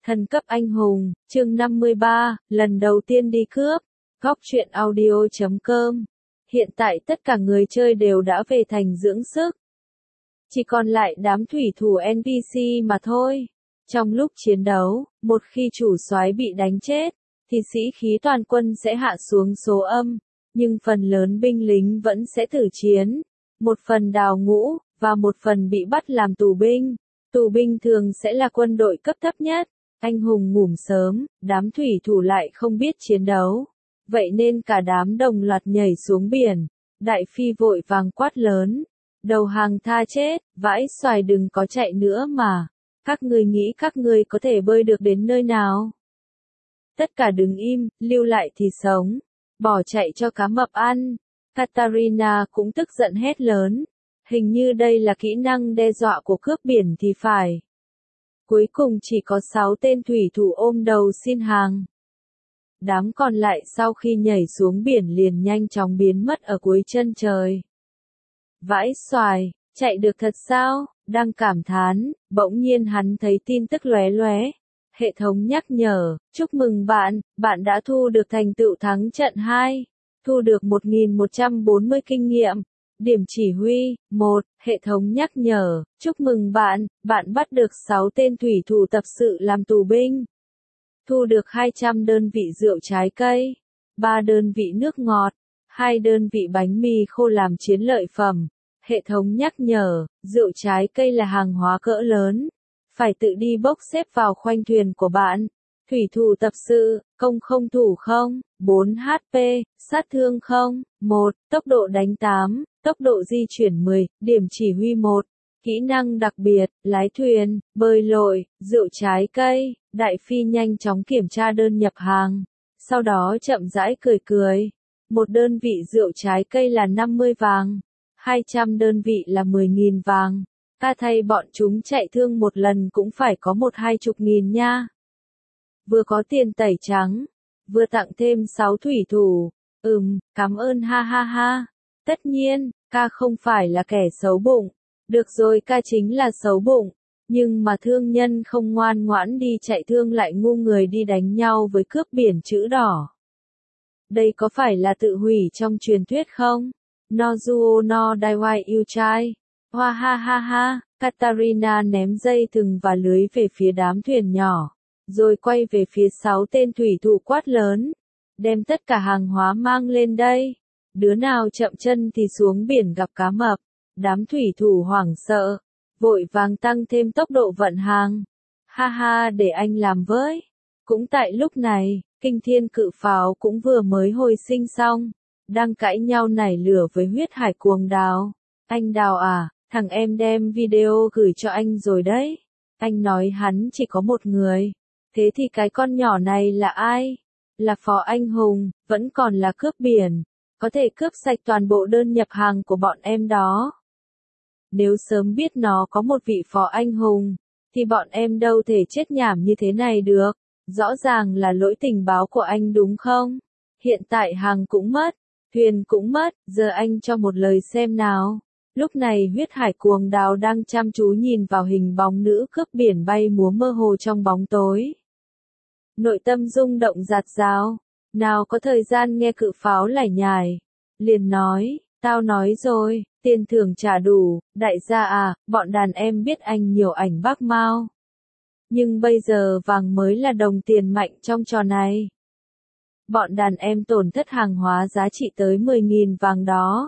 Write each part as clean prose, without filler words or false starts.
Thần cấp anh hùng, chương 53, lần đầu tiên đi cướp. Góc truyện audio.com. Hiện tại tất cả người chơi đều đã về thành dưỡng sức. Chỉ còn lại đám thủy thủ NPC mà thôi. Trong lúc chiến đấu, một khi chủ soái bị đánh chết, thì sĩ khí toàn quân sẽ hạ xuống số âm, nhưng phần lớn binh lính vẫn sẽ tử chiến. Một phần đào ngũ, và một phần bị bắt làm tù binh. Tù binh thường sẽ là quân đội cấp thấp nhất. Anh hùng ngủm sớm, đám thủy thủ lại không biết chiến đấu. Vậy nên cả đám đồng loạt nhảy xuống biển. Đại phi vội vàng quát lớn. Đầu hàng tha chết, vãi xoài đừng có chạy nữa mà. Các ngươi nghĩ các ngươi có thể bơi được đến nơi nào? Tất cả đứng im, lưu lại thì sống. Bỏ chạy cho cá mập ăn. Katarina cũng tức giận hét lớn. Hình như đây là kỹ năng đe dọa của cướp biển thì phải. Cuối cùng chỉ có 6 tên thủy thủ ôm đầu xin hàng. Đám còn lại sau khi nhảy xuống biển liền nhanh chóng biến mất ở cuối chân trời. Vãi xoài, chạy được thật sao? Đang cảm thán, bỗng nhiên hắn thấy tin tức lóe lóe. Hệ thống nhắc nhở, chúc mừng bạn, bạn đã thu được thành tựu thắng trận 2. Thu được 1140 kinh nghiệm. Điểm chỉ huy, 1, hệ thống nhắc nhở, chúc mừng bạn, bạn bắt được 6 tên thủy thủ tập sự làm tù binh. Thu được 200 đơn vị rượu trái cây, 3 đơn vị nước ngọt, 2 đơn vị bánh mì khô làm chiến lợi phẩm. Hệ thống nhắc nhở, rượu trái cây là hàng hóa cỡ lớn. Phải tự đi bốc xếp vào khoang thuyền của bạn. Thủy thủ tập sự, công không thủ không, 4 HP, sát thương không, 1, tốc độ đánh 8, tốc độ di chuyển 10, điểm chỉ huy 1, kỹ năng đặc biệt, lái thuyền, bơi lội, rượu trái cây. Đại phi nhanh chóng kiểm tra đơn nhập hàng, sau đó chậm rãi cười cười. Một đơn vị rượu trái cây là 50 vàng, 200 đơn vị là 10.000 vàng. Ta thay bọn chúng chạy thương một lần cũng phải có 1-20 nghìn nha. Vừa có tiền tẩy trắng, vừa tặng thêm 6 thủy thủ. Cảm ơn ha ha ha. Tất nhiên, ca không phải là kẻ xấu bụng. Được rồi, ca chính là xấu bụng. Nhưng mà thương nhân không ngoan ngoãn đi chạy thương lại ngu người đi đánh nhau với cướp biển chữ đỏ. Đây có phải là tự hủy trong truyền thuyết không? Nozuo no Daiwai Yuchai. Hoa ha ha ha, Katarina ném dây thừng và lưới về phía đám thuyền nhỏ. Rồi quay về phía 6 tên thủy thủ quát lớn. Đem tất cả hàng hóa mang lên đây. Đứa nào chậm chân thì xuống biển gặp cá mập. Đám thủy thủ hoảng sợ. Vội vàng tăng thêm tốc độ vận hàng. Ha ha, để anh làm với. Cũng tại lúc này, kinh thiên cự pháo cũng vừa mới hồi sinh xong. Đang cãi nhau nảy lửa với huyết hải cuồng đào. Anh Đào à, thằng em đem video gửi cho anh rồi đấy. Anh nói hắn chỉ có một người. Thế thì cái con nhỏ này là ai? Là phó anh hùng, vẫn còn là cướp biển. Có thể cướp sạch toàn bộ đơn nhập hàng của bọn em đó. Nếu sớm biết nó có một vị phó anh hùng, thì bọn em đâu thể chết nhảm như thế này được. Rõ ràng là lỗi tình báo của anh đúng không? Hiện tại hàng cũng mất, thuyền cũng mất, giờ anh cho một lời xem nào. Lúc này huyết hải cuồng đào đang chăm chú nhìn vào hình bóng nữ cướp biển bay múa mơ hồ trong bóng tối. Nội tâm rung động rạt rào, nào có thời gian nghe cự pháo lải nhải. Liền nói, tao nói rồi, tiền thưởng trả đủ, đại gia à, bọn đàn em biết anh nhiều ảnh bác Mao. Nhưng bây giờ vàng mới là đồng tiền mạnh trong trò này. Bọn đàn em tổn thất hàng hóa giá trị tới 10.000 vàng đó.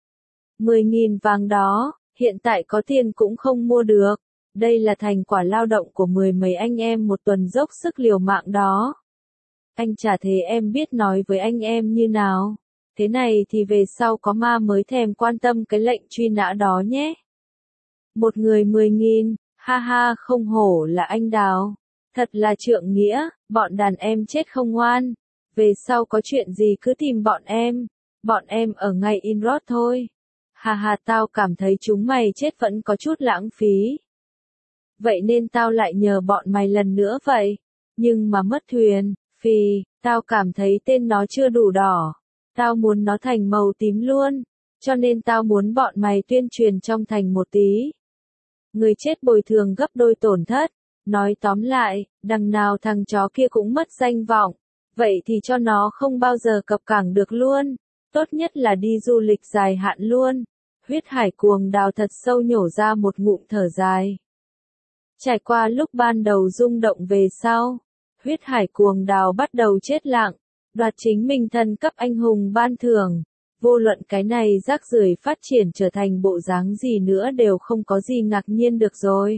10.000 vàng đó, hiện tại có tiền cũng không mua được. Đây là thành quả lao động của 10 mấy anh em một tuần dốc sức liều mạng đó. Anh chả thế em biết nói với anh em như nào. Thế này thì về sau có ma mới thèm quan tâm cái lệnh truy nã đó nhé. Một người 10.000, ha ha, không hổ là anh Đào. Thật là trượng nghĩa, bọn đàn em chết không ngoan. Về sau có chuyện gì cứ tìm bọn em ở ngay Inrod thôi. Ha ha, tao cảm thấy chúng mày chết vẫn có chút lãng phí. Vậy nên tao lại nhờ bọn mày lần nữa vậy. Nhưng mà mất thuyền, tao cảm thấy tên nó chưa đủ đỏ. Tao muốn nó thành màu tím luôn. Cho nên tao muốn bọn mày tuyên truyền trong thành một tí. Người chết bồi thường gấp đôi tổn thất. Nói tóm lại, đằng nào thằng chó kia cũng mất danh vọng, vậy thì cho nó không bao giờ cập cảng được luôn, tốt nhất là đi du lịch dài hạn luôn. Huyết Hải Cuồng Đào thật sâu nhổ ra một ngụm thở dài. Trải qua lúc ban đầu rung động về sau, Huyết Hải Cuồng Đào bắt đầu chết lặng, đoạt chính mình thần cấp anh hùng ban thưởng. Vô luận cái này rác rưởi phát triển trở thành bộ dáng gì nữa đều không có gì ngạc nhiên được rồi.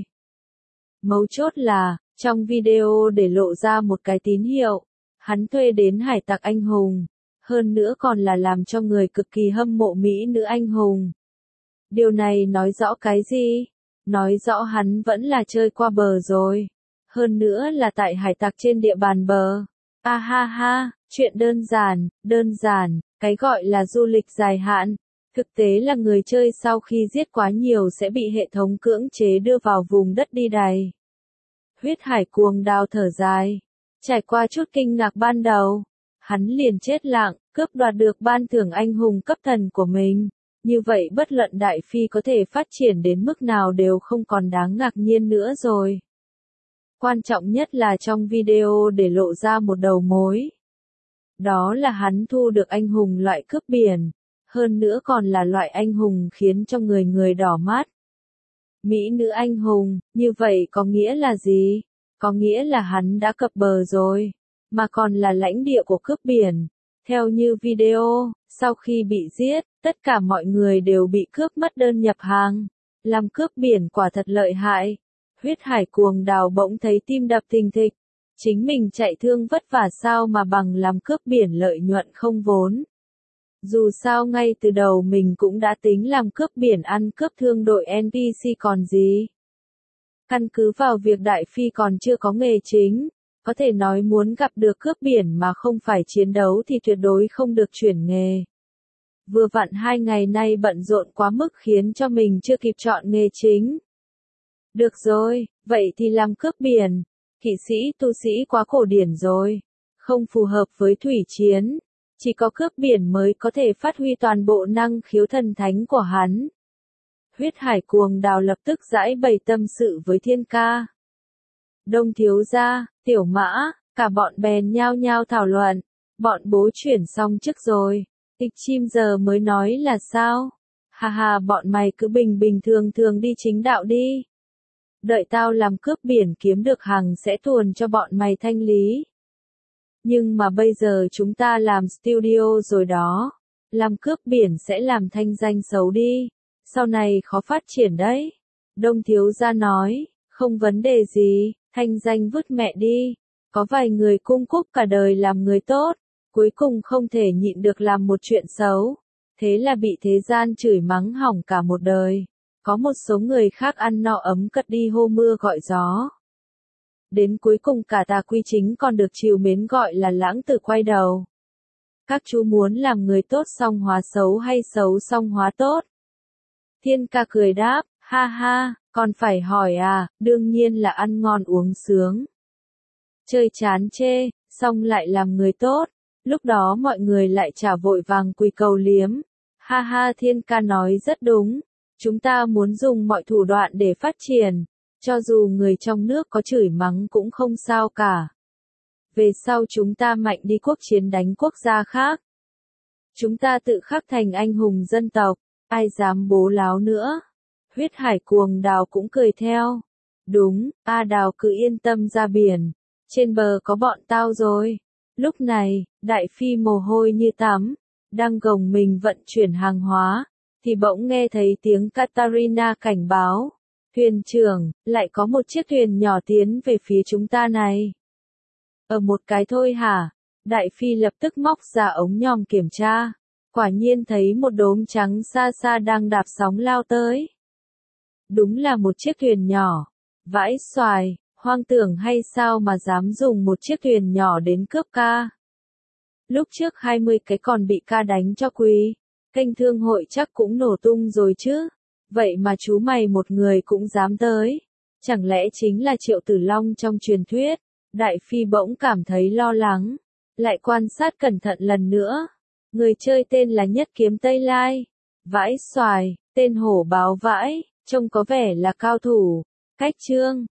Mấu chốt là, trong video để lộ ra một cái tín hiệu, hắn thuê đến hải tặc anh hùng, hơn nữa còn là làm cho người cực kỳ hâm mộ mỹ nữ anh hùng. Điều này nói rõ cái gì? Nói rõ hắn vẫn là chơi qua bờ rồi. Hơn nữa là tại hải tặc trên địa bàn bờ. A ha ha, chuyện đơn giản, cái gọi là du lịch dài hạn. Thực tế là người chơi sau khi giết quá nhiều sẽ bị hệ thống cưỡng chế đưa vào vùng đất đi đày. Huyết Hải Cuồng Đào thở dài. Trải qua chút kinh ngạc ban đầu, hắn liền chết lặng, cướp đoạt được ban thưởng anh hùng cấp thần của mình. Như vậy bất luận Đại Phi có thể phát triển đến mức nào đều không còn đáng ngạc nhiên nữa rồi. Quan trọng nhất là trong video để lộ ra một đầu mối. Đó là hắn thu được anh hùng loại cướp biển, hơn nữa còn là loại anh hùng khiến cho người người đỏ mắt. Mỹ nữ anh hùng, như vậy có nghĩa là gì? Có nghĩa là hắn đã cập bờ rồi, mà còn là lãnh địa của cướp biển. Theo như video, sau khi bị giết, tất cả mọi người đều bị cướp mất đơn nhập hàng. Làm cướp biển quả thật lợi hại. Huyết Hải Cuồng Đào bỗng thấy tim đập thình thịch. Chính mình chạy thương vất vả sao mà bằng làm cướp biển lợi nhuận không vốn. Dù sao ngay từ đầu mình cũng đã tính làm cướp biển ăn cướp thương đội NPC còn gì. Căn cứ vào việc Đại Phi còn chưa có nghề chính, có thể nói muốn gặp được cướp biển mà không phải chiến đấu thì tuyệt đối không được chuyển nghề. Vừa vặn 2 ngày nay bận rộn quá mức khiến cho mình chưa kịp chọn nghề chính. Được rồi, vậy thì làm cướp biển. Kỵ sĩ tu sĩ quá cổ điển rồi. Không phù hợp với thủy chiến. Chỉ có cướp biển mới có thể phát huy toàn bộ năng khiếu thần thánh của hắn. Huyết Hải Cuồng Đào lập tức giải bày tâm sự với Thiên Ca. Đông thiếu gia, Tiểu Mã, cả bọn bèn nhao nhao thảo luận. Bọn bố chuyển xong trước rồi. Tịch chim giờ mới nói là sao? Hà hà, bọn mày cứ bình bình thường thường đi chính đạo đi. Đợi tao làm cướp biển kiếm được hàng sẽ tuồn cho bọn mày thanh lý. Nhưng mà bây giờ chúng ta làm studio rồi đó. Làm cướp biển sẽ làm thanh danh xấu đi. Sau này khó phát triển đấy. Đông thiếu gia nói, không vấn đề gì, thanh danh vứt mẹ đi. Có vài người cung cúp cả đời làm người tốt, cuối cùng không thể nhịn được làm một chuyện xấu. Thế là bị thế gian chửi mắng hỏng cả một đời. Có một số người khác ăn no ấm cật đi hô mưa gọi gió. Đến cuối cùng cả tà quy chính còn được trìu mến gọi là lãng tử quay đầu. Các chú muốn làm người tốt xong hóa xấu hay xấu xong hóa tốt? Thiên Ca cười đáp, ha ha, còn phải hỏi à, đương nhiên là ăn ngon uống sướng. Chơi chán chê, xong lại làm người tốt, lúc đó mọi người lại trả vội vàng quỳ cầu liếm. Ha ha, Thiên Ca nói rất đúng, chúng ta muốn dùng mọi thủ đoạn để phát triển, cho dù người trong nước có chửi mắng cũng không sao cả. Về sau chúng ta mạnh đi quốc chiến đánh quốc gia khác. Chúng ta tự khắc thành anh hùng dân tộc, ai dám bố láo nữa. Huyết Hải Cuồng Đào cũng cười theo. Đúng, A Đào cứ yên tâm ra biển, trên bờ có bọn tao rồi. Lúc này, Đại Phi mồ hôi như tắm, đang gồng mình vận chuyển hàng hóa, thì bỗng nghe thấy tiếng Katarina cảnh báo. Thuyền trưởng, lại có một chiếc thuyền nhỏ tiến về phía chúng ta này. Ở một cái thôi hả? Đại Phi lập tức móc ra ống nhòm kiểm tra. Quả nhiên thấy một đốm trắng xa xa đang đạp sóng lao tới. Đúng là một chiếc thuyền nhỏ. Vãi xoài, hoang tưởng hay sao mà dám dùng một chiếc thuyền nhỏ đến cướp ca. Lúc trước 20 cái còn bị ca đánh cho quỳ. Kênh thương hội chắc cũng nổ tung rồi chứ. Vậy mà chú mày một người cũng dám tới. Chẳng lẽ chính là Triệu Tử Long trong truyền thuyết? Đại Phi bỗng cảm thấy lo lắng. Lại quan sát cẩn thận lần nữa. Người chơi tên là Nhất Kiếm Tây Lai. Vãi xoài, tên hổ báo vãi, trông có vẻ là cao thủ. Cách chương